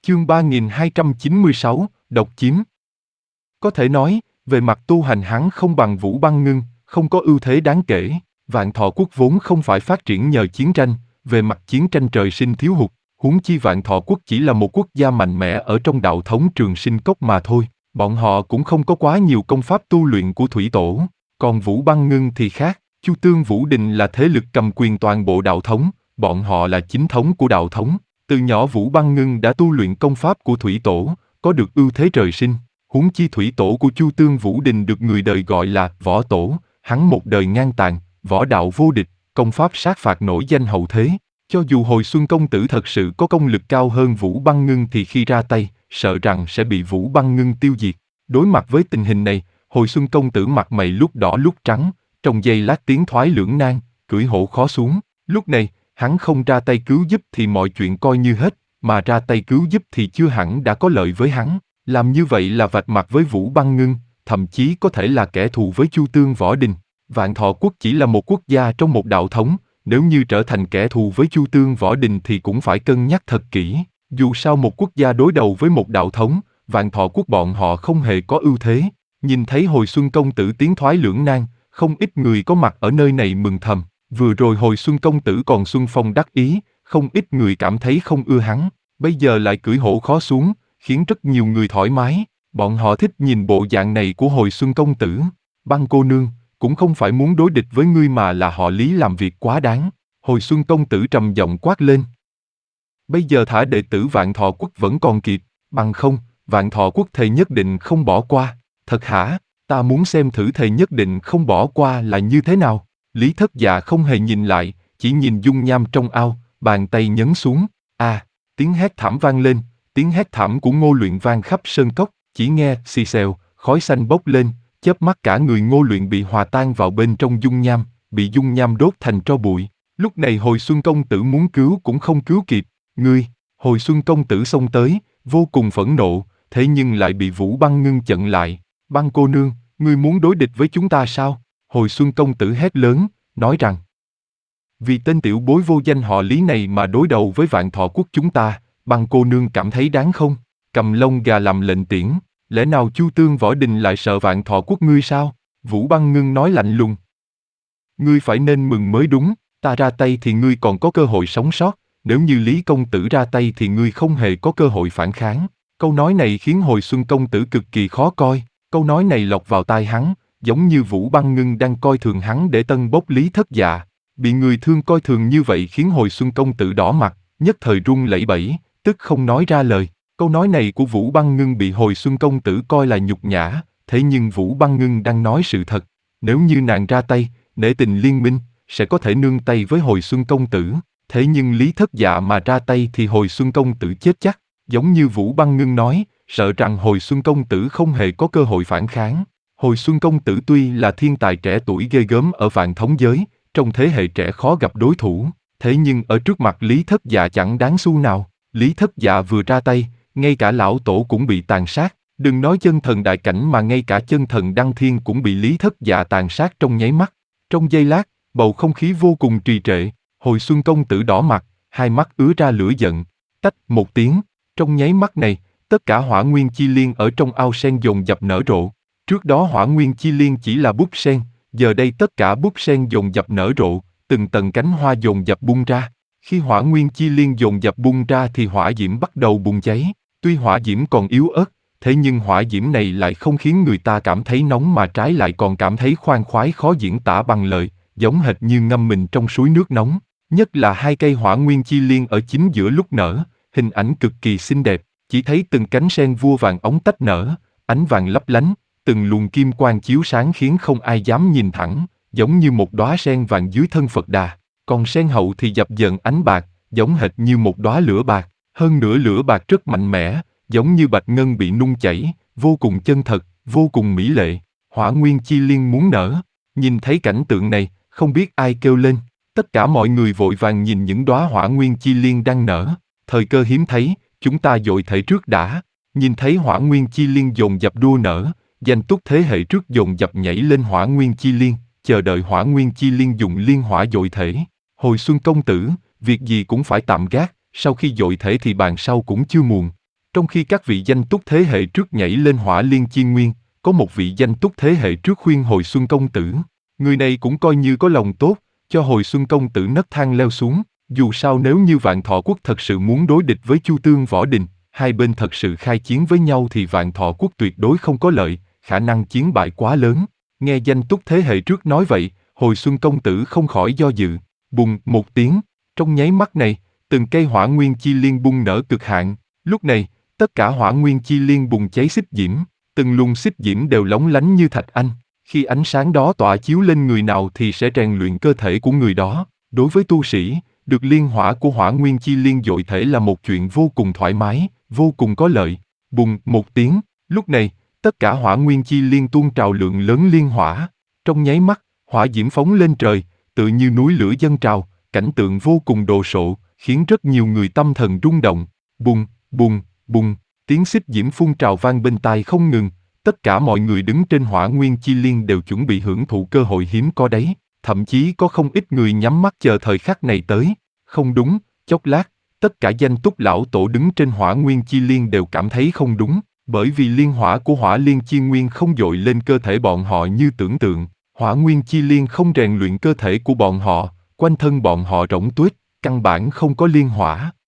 Chương 3296, độc chiếm. Có thể nói, về mặt tu hành hắn không bằng Vũ Băng Ngưng, không có ưu thế đáng kể. Vạn Thọ Quốc vốn không phải phát triển nhờ chiến tranh, về mặt chiến tranh trời sinh thiếu hụt, huống chi Vạn Thọ Quốc chỉ là một quốc gia mạnh mẽ ở trong đạo thống Trường Sinh Cốc mà thôi. Bọn họ cũng không có quá nhiều công pháp tu luyện của Thủy Tổ. Còn Vũ Băng Ngưng thì khác, Chu Tương Vũ Đình là thế lực cầm quyền toàn bộ đạo thống, bọn họ là chính thống của đạo thống. Từ nhỏ Vũ Băng Ngưng đã tu luyện công pháp của Thủy Tổ, có được ưu thế trời sinh. Huống chi Thủy Tổ của Chu Tương Vũ Đình được người đời gọi là Võ Tổ, hắn một đời ngang tàn, võ đạo vô địch, công pháp sát phạt nổi danh hậu thế. Cho dù Hồi Xuân công tử thật sự có công lực cao hơn Vũ Băng Ngưng thì khi ra tay, sợ rằng sẽ bị Vũ Băng Ngưng tiêu diệt. Đối mặt với tình hình này, Hồi Xuân công tử mặt mày lúc đỏ lúc trắng, trong giây lát tiến thoái lưỡng nan, cưỡi hổ khó xuống. Lúc này, hắn không ra tay cứu giúp thì mọi chuyện coi như hết, mà ra tay cứu giúp thì chưa hẳn đã có lợi với hắn. Làm như vậy là vạch mặt với Vũ Băng Ngưng, thậm chí có thể là kẻ thù với Chu Tương Võ Đình. Vạn Thọ Quốc chỉ là một quốc gia trong một đạo thống, nếu như trở thành kẻ thù với Chu Tương Võ Đình thì cũng phải cân nhắc thật kỹ. Dù sao một quốc gia đối đầu với một đạo thống, Vạn Thọ Quốc bọn họ không hề có ưu thế. Nhìn thấy Hồi Xuân công tử tiến thoái lưỡng nan, không ít người có mặt ở nơi này mừng thầm. Vừa rồi Hồi Xuân công tử còn xuân phong đắc ý, không ít người cảm thấy không ưa hắn, bây giờ lại cưỡi hổ khó xuống, khiến rất nhiều người thoải mái. Bọn họ thích nhìn bộ dạng này của Hồi Xuân công tử. Băng cô nương, cũng không phải muốn đối địch với ngươi mà là họ Lý làm việc quá đáng. Hồi Xuân công tử trầm giọng quát lên. Bây giờ thả đệ tử Vạn Thọ Quốc vẫn còn kịp, bằng không, Vạn Thọ Quốc thề nhất định không bỏ qua. Thật hả? Ta muốn xem thử thề nhất định không bỏ qua là như thế nào. Lý Thất Dạ không hề nhìn lại, chỉ nhìn dung nham trong ao, bàn tay nhấn xuống. Tiếng hét thảm vang lên, tiếng hét thảm của Ngô Luyện vang khắp sơn cốc, chỉ nghe xì xèo, khói xanh bốc lên, chớp mắt cả người Ngô Luyện bị hòa tan vào bên trong dung nham, bị dung nham đốt thành tro bụi. Lúc này Hồi Xuân công tử muốn cứu cũng không cứu kịp. Ngươi, Hồi Xuân công tử xông tới, vô cùng phẫn nộ, thế nhưng lại bị Vũ Băng Ngưng chặn lại. Băng cô nương, ngươi muốn đối địch với chúng ta sao? Hồi Xuân công tử hét lớn, nói rằng vì tên tiểu bối vô danh họ Lý này mà đối đầu với Vạn Thọ Quốc chúng ta, Băng cô nương cảm thấy đáng không? Cầm lông gà làm lệnh tiễn, lẽ nào Chu Tương Võ Đình lại sợ Vạn Thọ Quốc ngươi sao? Vũ Băng Ngưng nói lạnh lùng. Ngươi phải nên mừng mới đúng, ta ra tay thì ngươi còn có cơ hội sống sót, nếu như Lý công tử ra tay thì ngươi không hề có cơ hội phản kháng. Câu nói này khiến Hồi Xuân công tử cực kỳ khó coi, câu nói này lọt vào tai hắn, giống như Vũ Băng Ngưng đang coi thường hắn để tân bốc Lý Thất Dạ. Bị người thương coi thường như vậy khiến Hồi Xuân công tử đỏ mặt, nhất thời run lẩy bẩy, tức không nói ra lời. Câu nói này của Vũ Băng Ngưng bị Hồi Xuân công tử coi là nhục nhã, thế nhưng Vũ Băng Ngưng đang nói sự thật. Nếu như nàng ra tay, nể tình liên minh, sẽ có thể nương tay với Hồi Xuân công tử. Thế nhưng Lý Thất Dạ mà ra tay thì Hồi Xuân công tử chết chắc. Giống như Vũ Băng Ngưng nói, sợ rằng Hồi Xuân công tử không hề có cơ hội phản kháng. Hồi Xuân công tử tuy là thiên tài trẻ tuổi ghê gớm ở Vạn Thống giới, trong thế hệ trẻ khó gặp đối thủ, thế nhưng ở trước mặt Lý Thất Dạ chẳng đáng xu nào. Lý Thất Dạ vừa ra tay, ngay cả lão tổ cũng bị tàn sát, đừng nói chân thần đại cảnh mà ngay cả chân thần đăng thiên cũng bị Lý Thất Dạ tàn sát trong nháy mắt. Trong giây lát, bầu không khí vô cùng trì trệ, Hồi Xuân công tử đỏ mặt, hai mắt ứa ra lửa giận, tách một tiếng, trong nháy mắt này, tất cả hỏa nguyên chi liên ở trong ao sen dồn dập nở rộ. Trước đó hỏa nguyên chi liên chỉ là búp sen, giờ đây tất cả búp sen dồn dập nở rộ, từng tầng cánh hoa dồn dập bung ra. Khi hỏa nguyên chi liên dồn dập bung ra thì hỏa diễm bắt đầu bùng cháy. Tuy hỏa diễm còn yếu ớt, thế nhưng hỏa diễm này lại không khiến người ta cảm thấy nóng mà trái lại còn cảm thấy khoan khoái khó diễn tả bằng lời, giống hệt như ngâm mình trong suối nước nóng. Nhất là hai cây hỏa nguyên chi liên ở chính giữa lúc nở, hình ảnh cực kỳ xinh đẹp, chỉ thấy từng cánh sen vua vàng óng tách nở, ánh vàng lấp lánh, từng luồng kim quang chiếu sáng khiến không ai dám nhìn thẳng, giống như một đóa sen vàng dưới thân Phật Đà. Còn sen hậu thì dập dờn ánh bạc, giống hệt như một đóa lửa bạc, hơn nữa lửa bạc rất mạnh mẽ, giống như bạch ngân bị nung chảy, vô cùng chân thật, vô cùng mỹ lệ. Hỏa nguyên chi liên muốn nở. Nhìn thấy cảnh tượng này, không biết ai kêu lên. Tất cả mọi người vội vàng nhìn những đóa hỏa nguyên chi liên đang nở. Thời cơ hiếm thấy, chúng ta dội thể trước đã. Nhìn thấy hỏa nguyên chi liên dồn dập đua nở, danh túc thế hệ trước dồn dập nhảy lên hỏa nguyên chi liên, chờ đợi hỏa nguyên chi liên dùng liên hỏa dội thể. Hồi Xuân công tử, việc gì cũng phải tạm gác, sau khi dội thể thì bàn sau cũng chưa muộn. Trong khi các vị danh túc thế hệ trước nhảy lên hỏa liên chi nguyên, có một vị danh túc thế hệ trước khuyên Hồi Xuân công tử. Người này cũng coi như có lòng tốt, cho Hồi Xuân công tử nấc thang leo xuống. Dù sao nếu như Vạn Thọ quốc thật sự muốn đối địch với Chu Tương Võ Đình, hai bên thật sự khai chiến với nhau thì Vạn Thọ quốc tuyệt đối không có lợi, khả năng chiến bại quá lớn. Nghe danh túc thế hệ trước nói vậy, Hồi Xuân công tử không khỏi do dự. Bùng một tiếng, trong nháy mắt này, từng cây hỏa nguyên chi liên bung nở cực hạn. Lúc này, tất cả hỏa nguyên chi liên bùng cháy xích diễm, từng luồng xích diễm đều lóng lánh như thạch anh. Khi ánh sáng đó tỏa chiếu lên người nào thì sẽ rèn luyện cơ thể của người đó. Đối với tu sĩ, được liên hỏa của hỏa nguyên chi liên dội thể là một chuyện vô cùng thoải mái, vô cùng có lợi. Bùng một tiếng, lúc này, tất cả hỏa nguyên chi liên tuôn trào lượng lớn liên hỏa. Trong nháy mắt, hỏa diễm phóng lên trời, tự như núi lửa dâng trào, cảnh tượng vô cùng đồ sộ, khiến rất nhiều người tâm thần rung động. Bùng, bùng, bùng, tiếng xích diễm phun trào vang bên tai không ngừng. Tất cả mọi người đứng trên hỏa nguyên chi liên đều chuẩn bị hưởng thụ cơ hội hiếm có đấy. Thậm chí có không ít người nhắm mắt chờ thời khắc này tới. Không đúng, chốc lát, tất cả danh túc lão tổ đứng trên hỏa nguyên chi liên đều cảm thấy không đúng, bởi vì liên hỏa của hỏa liên chi nguyên không dội lên cơ thể bọn họ như tưởng tượng. Hỏa nguyên chi liên không rèn luyện cơ thể của bọn họ, quanh thân bọn họ rỗng tuếch, căn bản không có liên hỏa.